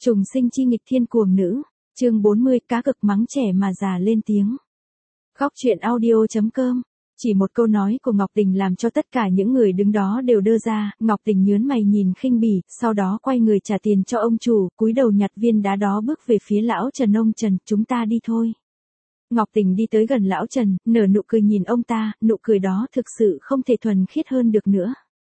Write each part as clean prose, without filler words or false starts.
Trùng sinh chi nghịch thiên cuồng nữ, chương 40, cá cực mắng trẻ mà già lên tiếng. Góc truyện audio.com. Chỉ một câu nói của Ngọc Tình làm cho tất cả những người đứng đó đều đơ ra, Ngọc Tình nhướng mày nhìn khinh bỉ, sau đó quay người trả tiền cho ông chủ, cúi đầu nhặt viên đá đó bước về phía lão Trần. Ông Trần, chúng ta đi thôi. Ngọc Tình đi tới gần lão Trần, nở nụ cười nhìn ông ta, nụ cười đó thực sự không thể thuần khiết hơn được nữa.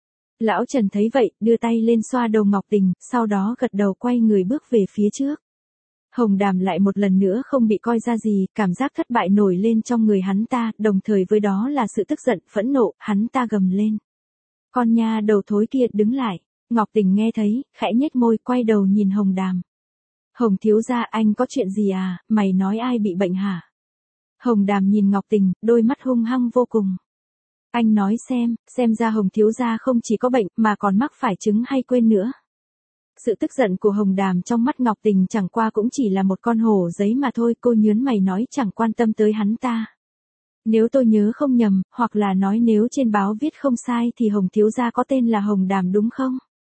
Lão Trần thấy vậy, đưa tay lên xoa đầu Ngọc Tình, sau đó gật đầu quay người bước về phía trước. Hồng Đàm lại một lần nữa không bị coi ra gì, cảm giác thất bại nổi lên trong người hắn ta, đồng thời với đó là sự tức giận, phẫn nộ, hắn ta gầm lên. Con nha đầu thối kia, đứng lại. Ngọc Tình nghe thấy, khẽ nhếch môi, quay đầu nhìn Hồng Đàm. Hồng thiếu gia, anh có chuyện gì à, mày nói ai bị bệnh hả? Hồng Đàm nhìn Ngọc Tình, đôi mắt hung hăng vô cùng. Anh nói xem ra Hồng thiếu gia không chỉ có bệnh mà còn mắc phải chứng hay quên nữa. Sự tức giận của Hồng Đàm trong mắt Ngọc Tình chẳng qua cũng chỉ là một con hổ giấy mà thôi, cô nhướng mày nói chẳng quan tâm tới hắn ta. Nếu tôi nhớ không nhầm, hoặc là nói nếu trên báo viết không sai thì Hồng thiếu gia có tên là Hồng Đàm đúng không?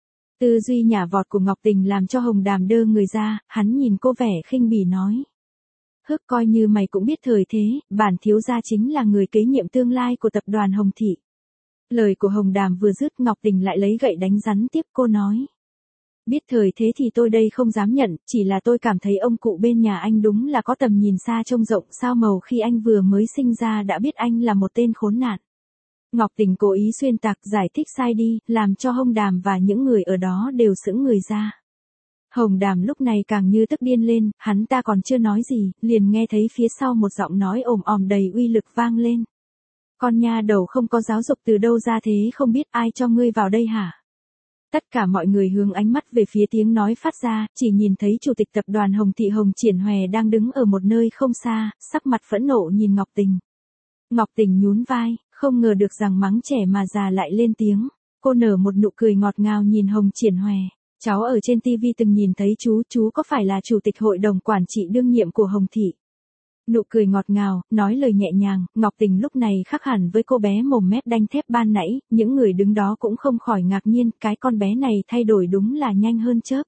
Tư duy nhả vọt của Ngọc Tình làm cho Hồng Đàm đơ người ra, hắn nhìn cô vẻ khinh bỉ nói. Hức, coi như mày cũng biết thời thế, bản thiếu gia chính là người kế nhiệm tương lai của tập đoàn Hồng Thị. Lời của Hồng Đàm vừa dứt, Ngọc Tình lại lấy gậy đánh rắn tiếp, cô nói. Biết thời thế thì tôi đây không dám nhận, chỉ là tôi cảm thấy ông cụ bên nhà anh đúng là có tầm nhìn xa trông rộng, sao màu khi anh vừa mới sinh ra đã biết anh là một tên khốn nạn. Ngọc Tình cố ý xuyên tạc giải thích sai đi, làm cho Hồng Đàm và những người ở đó đều sững người ra. Hồng Đàm lúc này càng như tức điên lên, hắn ta còn chưa nói gì, liền nghe thấy phía sau một giọng nói ồm ồm đầy uy lực vang lên. Con nha đầu không có giáo dục từ đâu ra thế, không biết ai cho ngươi vào đây hả? Tất cả mọi người hướng ánh mắt về phía tiếng nói phát ra, chỉ nhìn thấy chủ tịch tập đoàn Hồng Thị Hồng Triển Hòe đang đứng ở một nơi không xa, sắc mặt phẫn nộ nhìn Ngọc Tình. Ngọc Tình nhún vai, không ngờ được rằng mắng trẻ mà già lại lên tiếng. Cô nở một nụ cười ngọt ngào nhìn Hồng Triển Hòe. Cháu ở trên TV từng nhìn thấy chú có phải là chủ tịch hội đồng quản trị đương nhiệm của Hồng Thị? Nụ cười ngọt ngào, nói lời nhẹ nhàng, Ngọc Tình lúc này khác hẳn với cô bé mồm mép đanh thép ban nãy, những người đứng đó cũng không khỏi ngạc nhiên, cái con bé này thay đổi đúng là nhanh hơn chớp.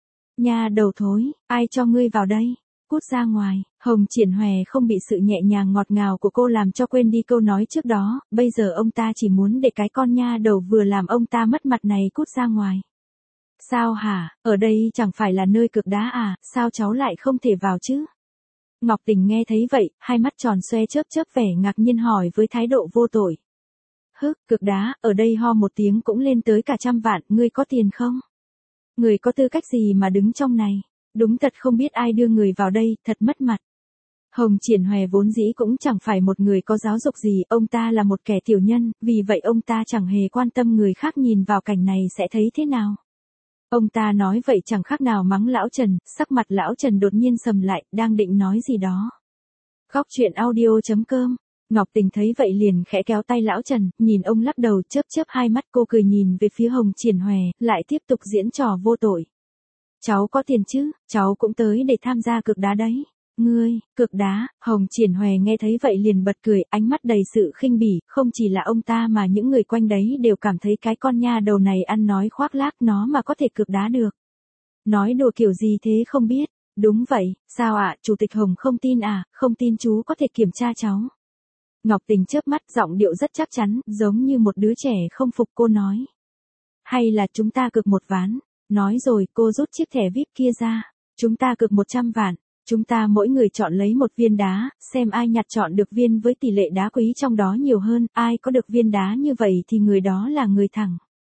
Nha đầu thối, ai cho ngươi vào đây? Cút ra ngoài. Hồng Triển Hòe không bị sự nhẹ nhàng ngọt ngào của cô làm cho quên đi câu nói trước đó, bây giờ ông ta chỉ muốn để cái con nha đầu vừa làm ông ta mất mặt này cút ra ngoài. Sao hả, ở đây chẳng phải là nơi cực đá à, sao cháu lại không thể vào chứ? Ngọc Tình nghe thấy vậy, hai mắt tròn xoe chớp chớp vẻ ngạc nhiên hỏi với thái độ vô tội. Hức, cực đá, ở đây ho một tiếng cũng lên tới cả 100 vạn, ngươi có tiền không? Người có tư cách gì mà đứng trong này? Đúng thật không biết ai đưa người vào đây, thật mất mặt. Hồng Triển Hòe vốn dĩ cũng chẳng phải một người có giáo dục gì, ông ta là một kẻ tiểu nhân, vì vậy ông ta chẳng hề quan tâm người khác nhìn vào cảnh này sẽ thấy thế nào. Ông ta nói vậy chẳng khác nào mắng lão Trần, sắc mặt lão Trần đột nhiên sầm lại, đang định nói gì đó. Góc truyện audio.com. Ngọc Tình thấy vậy liền khẽ kéo tay lão Trần, nhìn ông lắc đầu, chớp chớp hai mắt, cô cười nhìn về phía Hồng Triển Hòe, lại tiếp tục diễn trò vô tội. Cháu có tiền chứ, cháu cũng tới để tham gia cực đá đấy. Ngươi, cực đá? Hồng Triển Hòe nghe thấy vậy liền bật cười, ánh mắt đầy sự khinh bỉ, không chỉ là ông ta mà những người quanh đấy đều cảm thấy cái con nha đầu này ăn nói khoác lác, nó mà có thể cực đá được. Nói đùa kiểu gì thế không biết? Đúng vậy, sao ạ, Chủ tịch Hồng không tin à, không tin chú có thể kiểm tra cháu. Ngọc Tình chớp mắt, giọng điệu rất chắc chắn, giống như một đứa trẻ không phục, cô nói. Hay là chúng ta cược một ván? Nói rồi, cô rút chiếc thẻ VIP kia ra. Chúng ta cược 100 vạn. Chúng ta mỗi người chọn lấy một viên đá, xem ai nhặt chọn được viên với tỷ lệ đá quý trong đó nhiều hơn, ai có được viên đá như vậy thì người đó là người thắng.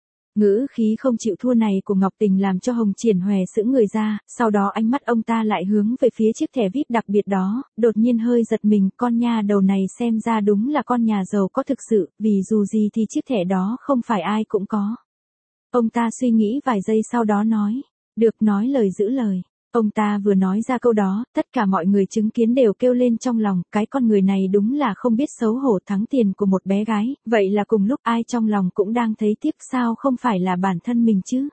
Ngữ khí không chịu thua này của Ngọc Tình làm cho Hồng Triển Hòe sững người ra, sau đó ánh mắt ông ta lại hướng về phía chiếc thẻ VIP đặc biệt đó, đột nhiên hơi giật mình, con nha đầu này xem ra đúng là con nhà giàu có thực sự, vì dù gì thì chiếc thẻ đó không phải ai cũng có. Ông ta suy nghĩ vài giây sau đó nói, được, nói lời giữ lời. Ông ta vừa nói ra câu đó, tất cả mọi người chứng kiến đều kêu lên trong lòng, cái con người này đúng là không biết xấu hổ, thắng tiền của một bé gái, vậy là cùng lúc ai trong lòng cũng đang thấy tiếc, sao không phải là bản thân mình chứ.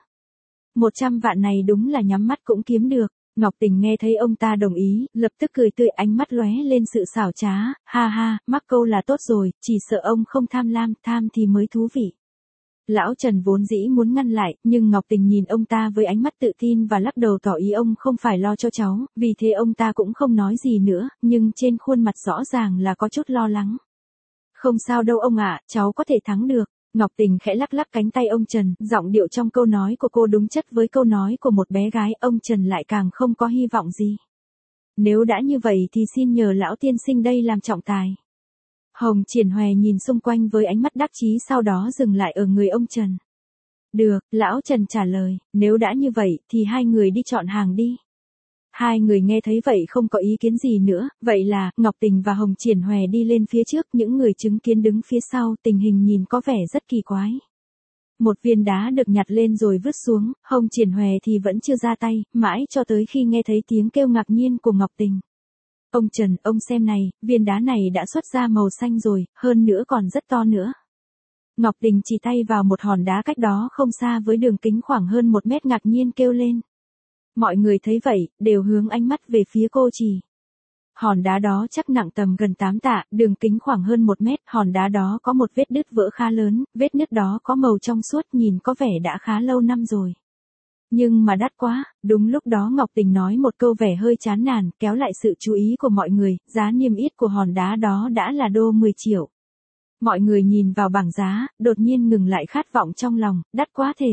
100 vạn này đúng là nhắm mắt cũng kiếm được. Ngọc Tình nghe thấy ông ta đồng ý, lập tức cười tươi, ánh mắt lóe lên sự xảo trá, ha ha, mắc câu là tốt rồi, chỉ sợ ông không tham lam, tham thì mới thú vị. Lão Trần vốn dĩ muốn ngăn lại, nhưng Ngọc Tình nhìn ông ta với ánh mắt tự tin và lắc đầu tỏ ý ông không phải lo cho cháu, vì thế ông ta cũng không nói gì nữa, nhưng trên khuôn mặt rõ ràng là có chút lo lắng. Không sao đâu ông ạ, cháu có thể thắng được. Ngọc Tình khẽ lắc lắc cánh tay ông Trần, giọng điệu trong câu nói của cô đúng chất với câu nói của một bé gái, ông Trần lại càng không có hy vọng gì. Nếu đã như vậy thì xin nhờ lão tiên sinh đây làm trọng tài. Hồng Triển Hòe nhìn xung quanh với ánh mắt đắc chí, sau đó dừng lại ở người ông Trần. Được, lão Trần trả lời, nếu đã như vậy thì hai người đi chọn hàng đi. Hai người nghe thấy vậy không có ý kiến gì nữa, vậy là Ngọc Tình và Hồng Triển Hòe đi lên phía trước, những người chứng kiến đứng phía sau, tình hình nhìn có vẻ rất kỳ quái. Một viên đá được nhặt lên rồi vứt xuống, Hồng Triển Hòe thì vẫn chưa ra tay, mãi cho tới khi nghe thấy tiếng kêu ngạc nhiên của Ngọc Tình. Ông Trần, ông xem này, viên đá này đã xuất ra màu xanh rồi, hơn nữa còn rất to nữa. Ngọc Tình chỉ tay vào một hòn đá cách đó không xa với đường kính khoảng hơn 1 mét, ngạc nhiên kêu lên. Mọi người thấy vậy, đều hướng ánh mắt về phía cô chỉ. Hòn đá đó chắc nặng tầm gần 8 tạ, đường kính khoảng hơn 1 mét, hòn đá đó có một vết đứt vỡ khá lớn, vết nứt đó có màu trong suốt, nhìn có vẻ đã khá lâu năm rồi. Nhưng mà đắt quá, đúng lúc đó Ngọc Tình nói một câu vẻ hơi chán nản, kéo lại sự chú ý của mọi người, giá niêm yết của hòn đá đó đã là đô 10 triệu. Mọi người nhìn vào bảng giá, đột nhiên ngừng lại khát vọng trong lòng, đắt quá thể.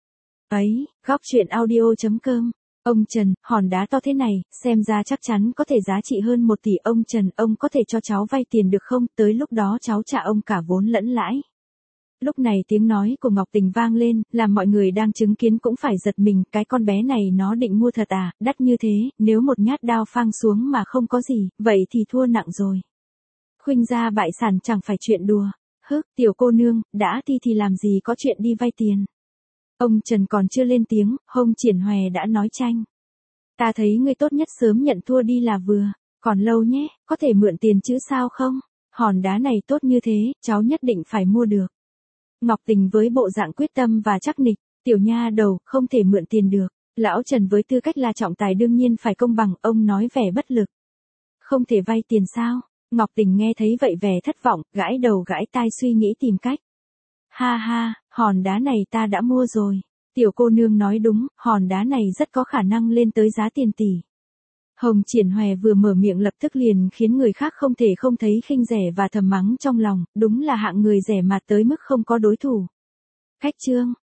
Ấy, góc truyện audio.com. Ông Trần, hòn đá to thế này, xem ra chắc chắn có thể giá trị hơn 1 tỷ. Ông Trần, ông có thể cho cháu vay tiền được không, tới lúc đó cháu trả ông cả vốn lẫn lãi. Lúc này tiếng nói của Ngọc Tình vang lên, làm mọi người đang chứng kiến cũng phải giật mình, cái con bé này nó định mua thật à, đắt như thế, nếu một nhát đao phang xuống mà không có gì, vậy thì thua nặng rồi. Khuynh gia bại sản chẳng phải chuyện đùa. Tiểu cô nương, đã thì làm gì có chuyện đi vay tiền. Ông Trần còn chưa lên tiếng, Hồng Triển Hòe đã nói tranh. Ta thấy ngươi tốt nhất sớm nhận thua đi là vừa, còn lâu nhé, có thể mượn tiền chứ sao không? Hòn đá này tốt như thế, cháu nhất định phải mua được. Ngọc Tình với bộ dạng quyết tâm và chắc nịch, tiểu nha đầu, không thể mượn tiền được. Lão Trần với tư cách là trọng tài đương nhiên phải công bằng, ông nói vẻ bất lực. Không thể vay tiền sao? Ngọc Tình nghe thấy vậy vẻ thất vọng, gãi đầu gãi tai suy nghĩ tìm cách. Ha ha, hòn đá này ta đã mua rồi. Tiểu cô nương nói đúng, hòn đá này rất có khả năng lên tới giá tiền tỷ. Hồng Triển Hòe vừa mở miệng lập tức liền khiến người khác không thể không thấy khinh rẻ và thầm mắng trong lòng, đúng là hạng người rẻ mạt tới mức không có đối thủ. Khách trương,